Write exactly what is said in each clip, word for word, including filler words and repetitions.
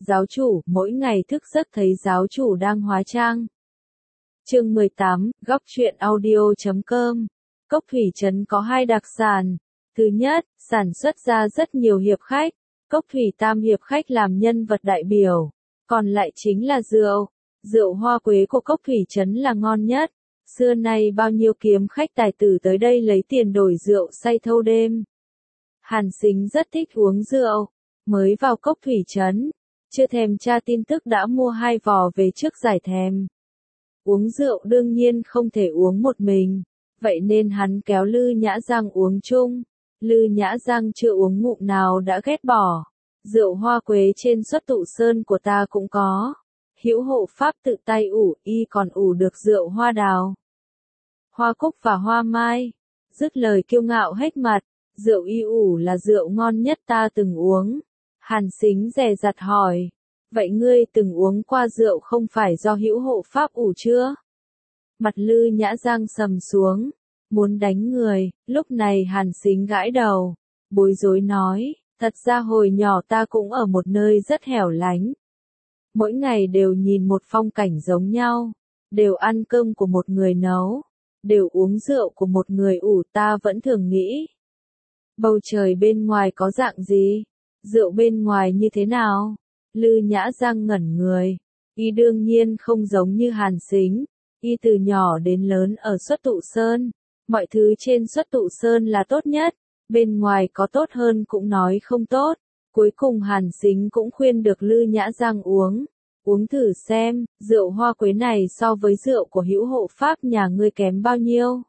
Giáo chủ, mỗi ngày thức giấc thấy giáo chủ đang hóa trang. Chương mười tám, góc truyện audio chấm com. Cốc Thủy Trấn có hai đặc sản. Thứ nhất, sản xuất ra rất nhiều hiệp khách. Cốc Thủy Tam hiệp khách làm nhân vật đại biểu. Còn lại chính là rượu. Rượu hoa quế của Cốc Thủy Trấn là ngon nhất. Xưa nay bao nhiêu kiếm khách tài tử tới đây lấy tiền đổi rượu say thâu đêm. Hàn Sính rất thích uống rượu. Mới vào Cốc Thủy Trấn, chưa thèm tra tin tức đã mua hai vò về trước giải thèm. Uống rượu đương nhiên không thể uống một mình, vậy nên hắn kéo Lư Nhã Giang uống chung. Lư Nhã Giang chưa uống ngụm nào đã ghét bỏ. Rượu hoa quế trên Xuất Tụ Sơn của ta cũng có. Hữu hộ pháp tự tay ủ, y còn ủ được rượu hoa đào, hoa cúc và hoa mai. Dứt lời kiêu ngạo hếch mặt, rượu y ủ là rượu ngon nhất ta từng uống. Hàn Sính dè dặt hỏi, vậy ngươi từng uống qua rượu không phải do hữu hộ pháp ủ chưa? Mặt Lư Nhã Giang sầm xuống, muốn đánh người. Lúc này Hàn Sính gãi đầu, bối rối nói, thật ra hồi nhỏ ta cũng ở một nơi rất hẻo lánh. Mỗi ngày đều nhìn một phong cảnh giống nhau, đều ăn cơm của một người nấu, đều uống rượu của một người ủ. Ta vẫn thường nghĩ, bầu trời bên ngoài có dạng gì? Rượu bên ngoài như thế nào? Lư Nhã Giang ngẩn người. Y đương nhiên không giống như Hàn Sính. Y từ nhỏ đến lớn ở Xuất Tụ Sơn. Mọi thứ trên Xuất Tụ Sơn là tốt nhất. Bên ngoài có tốt hơn cũng nói không tốt. Cuối cùng Hàn Sính cũng khuyên được Lư Nhã Giang uống. Uống thử xem, rượu hoa quế này so với rượu của hữu hộ pháp nhà ngươi kém bao nhiêu?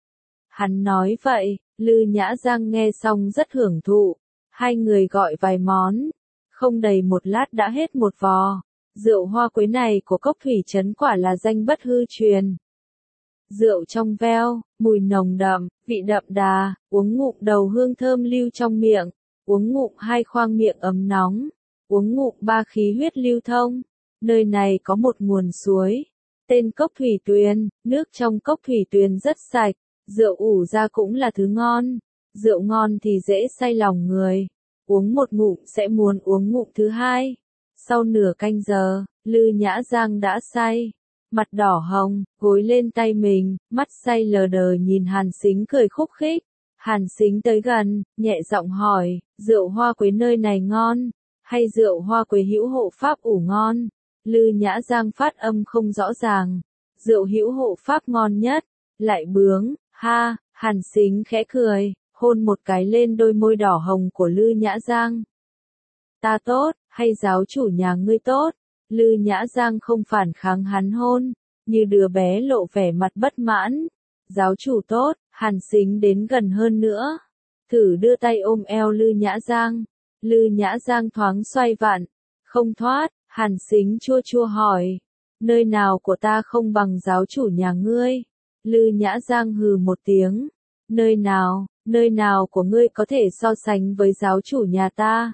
Hắn nói vậy, Lư Nhã Giang nghe xong rất hưởng thụ. Hai người gọi vài món, không đầy một lát đã hết một vò. Rượu hoa quế này của Cốc Thủy Trấn quả là danh bất hư truyền. Rượu trong veo, mùi nồng đậm, vị đậm đà, uống ngụm đầu hương thơm lưu trong miệng, uống ngụm hai khoang miệng ấm nóng, uống ngụm ba khí huyết lưu thông. Nơi này có một nguồn suối, tên Cốc Thủy Tuyền, nước trong Cốc Thủy Tuyền rất sạch, rượu ủ ra cũng là thứ ngon. Rượu ngon thì dễ say lòng người, uống một ngụm sẽ muốn uống ngụm thứ hai. Sau nửa canh giờ, Lư Nhã Giang đã say, mặt đỏ hồng, gối lên tay mình, mắt say lờ đờ nhìn Hàn Sính cười khúc khích. Hàn Sính tới gần, nhẹ giọng hỏi, rượu hoa quế nơi này ngon, hay rượu hoa quế hữu hộ pháp ủ ngon? Lư Nhã Giang phát âm không rõ ràng, rượu hữu hộ pháp ngon nhất, lại bướng, ha. Hàn Sính khẽ cười, hôn một cái lên đôi môi đỏ hồng của Lư Nhã Giang. Ta tốt, hay giáo chủ nhà ngươi tốt? Lư Nhã Giang không phản kháng hắn hôn, như đứa bé lộ vẻ mặt bất mãn. Giáo chủ tốt. Hàn Sính đến gần hơn nữa, thử đưa tay ôm eo Lư Nhã Giang. Lư Nhã Giang thoáng xoay vặn, không thoát. Hàn Sính chua chua hỏi, nơi nào của ta không bằng giáo chủ nhà ngươi? Lư Nhã Giang hừ một tiếng, nơi nào, nơi nào của ngươi có thể so sánh với giáo chủ nhà ta?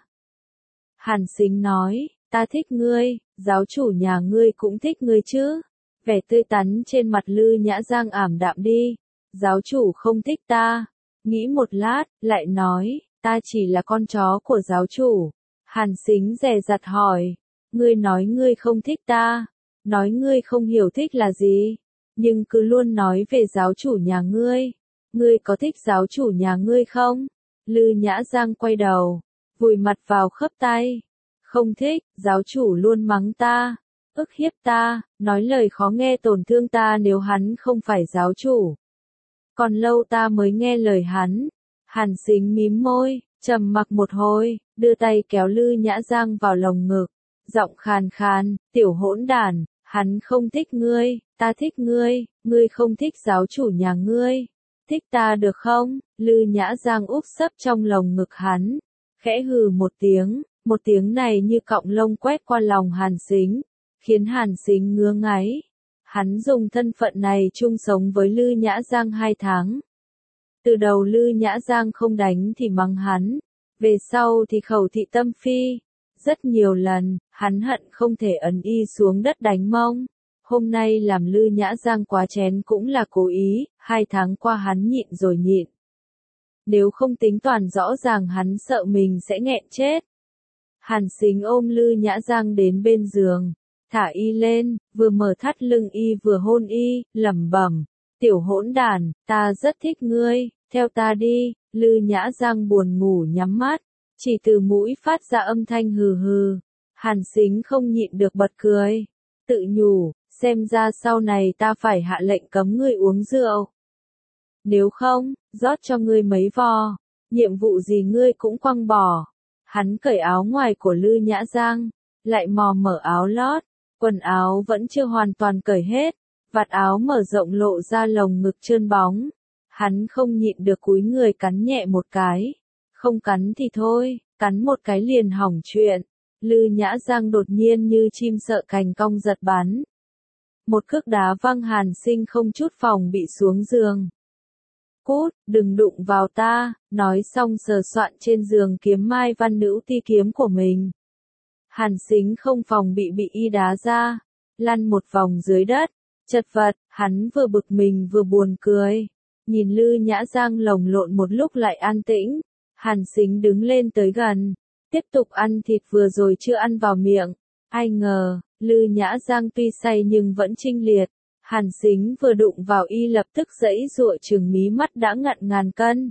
Hàn Sính nói, ta thích ngươi, giáo chủ nhà ngươi cũng thích ngươi chứ. Vẻ tươi tắn trên mặt Lư Nhã Giang ảm đạm đi, giáo chủ không thích ta. Nghĩ một lát, lại nói, ta chỉ là con chó của giáo chủ. Hàn Sính dè dặt hỏi, ngươi nói ngươi không thích ta, nói ngươi không hiểu thích là gì, nhưng cứ luôn nói về giáo chủ nhà ngươi. Ngươi có thích giáo chủ nhà ngươi không? Lư Nhã Giang quay đầu, vùi mặt vào khớp tay. Không thích, giáo chủ luôn mắng ta, ức hiếp ta, nói lời khó nghe tổn thương ta nếu hắn không phải giáo chủ. Còn lâu ta mới nghe lời hắn. Hàn Sính mím môi, trầm mặc một hồi, đưa tay kéo Lư Nhã Giang vào lồng ngực, giọng khàn khàn, tiểu hỗn đản, hắn không thích ngươi, ta thích ngươi, ngươi không thích giáo chủ nhà ngươi. Thích ta được không? Lư Nhã Giang úp sấp trong lồng ngực hắn, khẽ hừ một tiếng, một tiếng này như cọng lông quét qua lòng Hàn Sính, khiến Hàn Sính ngứa ngáy. Hắn dùng thân phận này chung sống với Lư Nhã Giang hai tháng. Từ đầu Lư Nhã Giang không đánh thì mắng hắn, về sau thì khẩu thị tâm phi. Rất nhiều lần, hắn hận không thể ấn y xuống đất đánh mông. Hôm nay làm Lư Nhã Giang quá chén cũng là cố ý, hai tháng qua hắn nhịn rồi nhịn. Nếu không tính toán rõ ràng hắn sợ mình sẽ nghẹn chết. Hàn Sính ôm Lư Nhã Giang đến bên giường, thả y lên, vừa mở thắt lưng y vừa hôn y, lẩm bẩm, tiểu hỗn đản, ta rất thích ngươi, theo ta đi. Lư Nhã Giang buồn ngủ nhắm mắt, chỉ từ mũi phát ra âm thanh hừ hừ. Hàn Sính không nhịn được bật cười, tự nhủ, xem ra sau này ta phải hạ lệnh cấm ngươi uống rượu. Nếu không, rót cho ngươi mấy vò, nhiệm vụ gì ngươi cũng quăng bỏ. Hắn cởi áo ngoài của Lư Nhã Giang, lại mò mở áo lót, quần áo vẫn chưa hoàn toàn cởi hết, vạt áo mở rộng lộ ra lồng ngực trơn bóng. Hắn không nhịn được cúi người cắn nhẹ một cái, không cắn thì thôi, cắn một cái liền hỏng chuyện. Lư Nhã Giang đột nhiên như chim sợ cành cong giật bắn. Một cước đá văng Hàn Sinh không chút phòng bị xuống giường. Cút, đừng đụng vào ta, nói xong sờ soạn trên giường kiếm Mai Văn Nữ ti kiếm của mình. Hàn Sính không phòng bị bị y đá ra, lăn một vòng dưới đất, chật vật, hắn vừa bực mình vừa buồn cười. Nhìn Lư Nhã Giang lồng lộn một lúc lại an tĩnh, Hàn Sính đứng lên tới gần, tiếp tục ăn thịt vừa rồi chưa ăn vào miệng. Ai ngờ, Lư Nhã Giang tuy say nhưng vẫn chinh liệt. Hàn Sính vừa đụng vào y lập tức giãy giụa chừng mí mắt đã ngặn ngàn cân.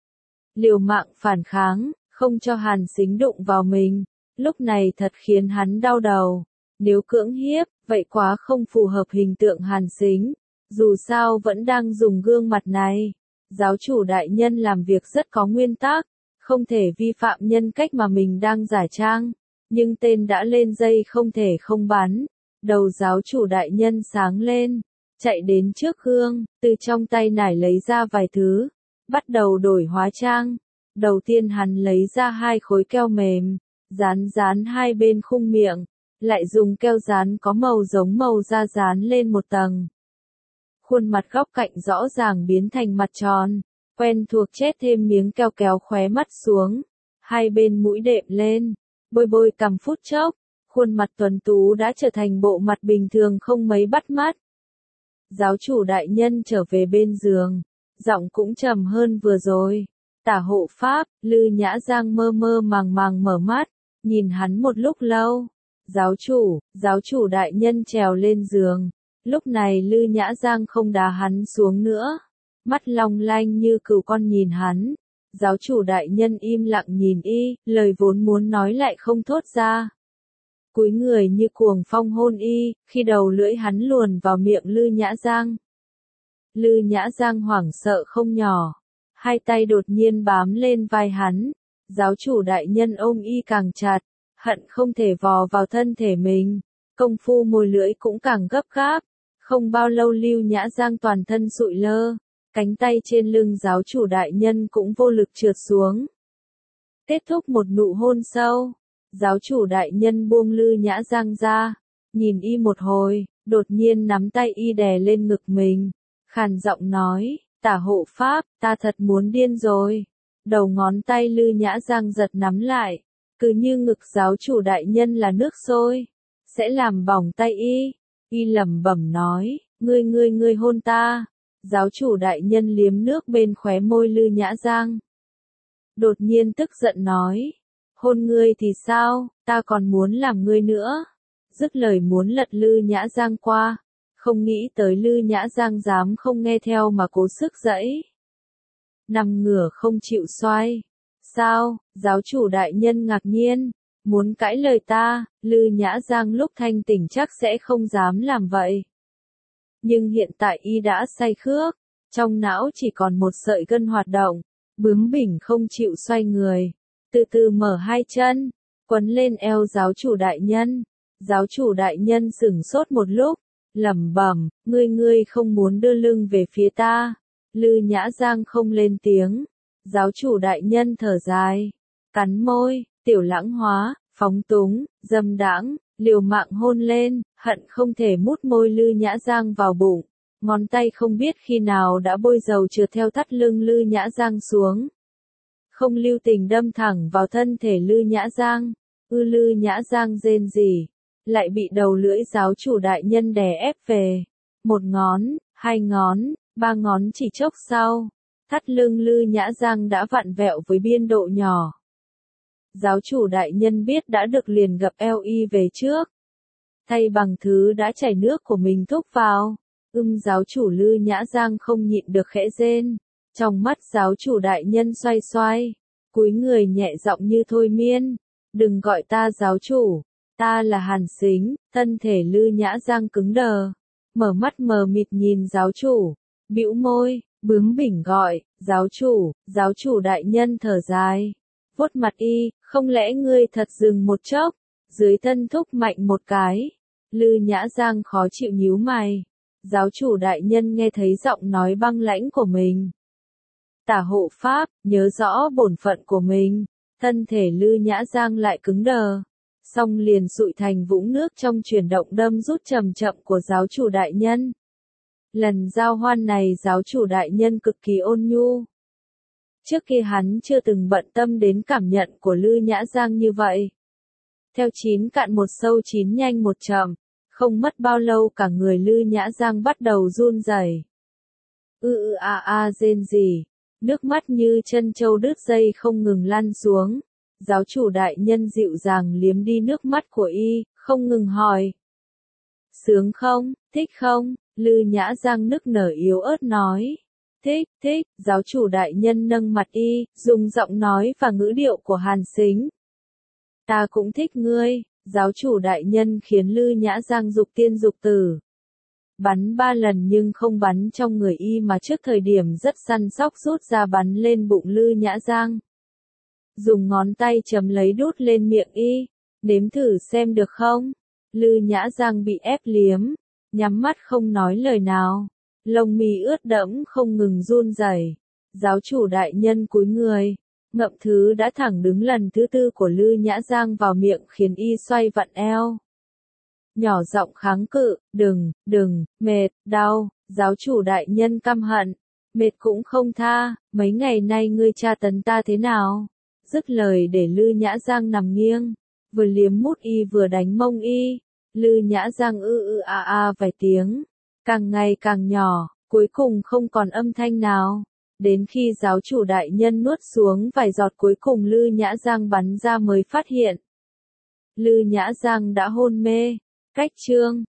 Liều mạng phản kháng, không cho Hàn Sính đụng vào mình, lúc này thật khiến hắn đau đầu. Nếu cưỡng hiếp, vậy quá không phù hợp hình tượng Hàn Sính. Dù sao vẫn đang dùng gương mặt này. Giáo chủ đại nhân làm việc rất có nguyên tắc, không thể vi phạm nhân cách mà mình đang giả trang. Nhưng tên đã lên dây không thể không bắn. Đầu giáo chủ đại nhân sáng lên, chạy đến trước gương, từ trong tay nải lấy ra vài thứ, bắt đầu đổi hóa trang. Đầu tiên hắn lấy ra hai khối keo mềm, dán dán hai bên khung miệng, lại dùng keo dán có màu giống màu da dán lên một tầng. Khuôn mặt góc cạnh rõ ràng biến thành mặt tròn, quen thuộc chét thêm miếng keo kéo khóe mắt xuống, hai bên mũi đệm lên, bôi bôi cằm phút chốc, khuôn mặt tuấn tú đã trở thành bộ mặt bình thường không mấy bắt mắt. Giáo chủ đại nhân trở về bên giường, giọng cũng trầm hơn vừa rồi. Tả hộ pháp, Lư Nhã Giang mơ mơ màng màng mở mắt, nhìn hắn một lúc lâu. Giáo chủ, giáo chủ đại nhân trèo lên giường. Lúc này Lư Nhã Giang không đá hắn xuống nữa. Mắt long lanh như cừu con nhìn hắn. Giáo chủ đại nhân im lặng nhìn y, lời vốn muốn nói lại không thốt ra. Cúi người như cuồng phong hôn y, khi đầu lưỡi hắn luồn vào miệng Lư Nhã Giang. Lư Nhã Giang hoảng sợ không nhỏ. Hai tay đột nhiên bám lên vai hắn. Giáo chủ đại nhân ôm y càng chặt, hận không thể vò vào thân thể mình. Công phu môi lưỡi cũng càng gấp gáp. Không bao lâu Lư Nhã Giang toàn thân sụi lơ, cánh tay trên lưng giáo chủ đại nhân cũng vô lực trượt xuống. Kết thúc một nụ hôn sâu, giáo chủ đại nhân buông Lư Nhã Giang ra, nhìn y một hồi, đột nhiên nắm tay y đè lên ngực mình, khàn giọng nói, tả hộ pháp, ta thật muốn điên rồi. Đầu ngón tay Lư Nhã Giang giật nắm lại, cứ như ngực giáo chủ đại nhân là nước sôi, sẽ làm bỏng tay y. Y lẩm bẩm nói, ngươi ngươi ngươi hôn ta. Giáo chủ đại nhân liếm nước bên khóe môi Lư Nhã Giang. Đột nhiên tức giận nói, hôn ngươi thì sao, ta còn muốn làm ngươi nữa. Dứt lời muốn lật Lư Nhã Giang qua, không nghĩ tới Lư Nhã Giang dám không nghe theo mà cố sức giãy. Nằm ngửa không chịu xoay. Sao, giáo chủ đại nhân ngạc nhiên. Muốn cãi lời ta, Lư Nhã Giang lúc thanh tỉnh chắc sẽ không dám làm vậy. Nhưng hiện tại y đã say khước, trong não chỉ còn một sợi gân hoạt động, bướng bỉnh không chịu xoay người, từ từ mở hai chân, quấn lên eo giáo chủ đại nhân. Giáo chủ đại nhân sửng sốt một lúc, lẩm bẩm, ngươi ngươi không muốn đưa lưng về phía ta. Lư Nhã Giang không lên tiếng, giáo chủ đại nhân thở dài, cắn môi. Tiểu lãng hóa, phóng túng, dâm đãng, liều mạng hôn lên, hận không thể mút môi Lư Nhã Giang vào bụng. Ngón tay không biết khi nào đã bôi dầu trượt theo thắt lưng Lư Nhã Giang xuống. Không lưu tình đâm thẳng vào thân thể Lư Nhã Giang. Ư Lư Nhã Giang rên rỉ, lại bị đầu lưỡi giáo chủ đại nhân đè ép về. Một ngón, hai ngón, ba ngón chỉ chốc sau. Thắt lưng Lư Nhã Giang đã vặn vẹo với biên độ nhỏ. Giáo chủ đại nhân biết đã được liền gập eo y về trước. Thay bằng thứ đã chảy nước của mình thúc vào. Ưm giáo chủ Lư Nhã Giang không nhịn được khẽ rên. Trong mắt giáo chủ đại nhân xoay xoay. Cúi người nhẹ giọng như thôi miên. Đừng gọi ta giáo chủ. Ta là Hàn Sính. Thân thể Lư Nhã Giang cứng đờ. Mở mắt mờ mịt nhìn giáo chủ. Bĩu môi, bướng bỉnh gọi. Giáo chủ, giáo chủ đại nhân thở dài. Vuốt mặt y, không lẽ ngươi thật dừng một chốc. Dưới thân thúc mạnh một cái. Lư Nhã Giang khó chịu nhíu mày. Giáo chủ đại nhân nghe thấy giọng nói băng lãnh của mình. Tả hộ pháp, nhớ rõ bổn phận của mình. Thân thể Lư Nhã Giang lại cứng đờ. Xong liền sụi thành vũng nước trong chuyển động đâm rút chậm chậm của giáo chủ đại nhân. Lần giao hoan này giáo chủ đại nhân cực kỳ ôn nhu. Trước kia hắn chưa từng bận tâm đến cảm nhận của Lư Nhã Giang như vậy. Theo chín cạn một sâu chín nhanh một chậm, không mất bao lâu cả người Lư Nhã Giang bắt đầu run rẩy. Ư ư a a rên rỉ, nước mắt như chân trâu đứt dây không ngừng lăn xuống. Giáo chủ đại nhân dịu dàng liếm đi nước mắt của y, không ngừng hỏi. Sướng không, thích không? Lư Nhã Giang nức nở yếu ớt nói. Thích, thích, giáo chủ đại nhân nâng mặt y, dùng giọng nói và ngữ điệu của Hàn Sính. Ta cũng thích ngươi, giáo chủ đại nhân khiến Lư Nhã Giang dục tiên dục tử. Bắn ba lần nhưng không bắn trong người y mà trước thời điểm rất săn sóc rút ra bắn lên bụng Lư Nhã Giang. Dùng ngón tay chấm lấy đút lên miệng y, nếm thử xem được không? Lư Nhã Giang bị ép liếm, nhắm mắt không nói lời nào, lông mi ướt đẫm không ngừng run rẩy. Giáo chủ đại nhân cúi người, ngậm thứ đã thẳng đứng lần thứ tư của Lư Nhã Giang vào miệng khiến y xoay vặn eo. Nhỏ giọng kháng cự, đừng, đừng, mệt, đau, giáo chủ đại nhân căm hận, mệt cũng không tha, mấy ngày nay ngươi tra tấn ta thế nào? Dứt lời để Lư Nhã Giang nằm nghiêng, vừa liếm mút y vừa đánh mông y. Lư Nhã Giang ư ư a a vài tiếng, càng ngày càng nhỏ, cuối cùng không còn âm thanh nào. Đến khi giáo chủ đại nhân nuốt xuống vài giọt cuối cùng Lư Nhã Giang bắn ra mới phát hiện. Lư Nhã Giang đã hôn mê. Cách chương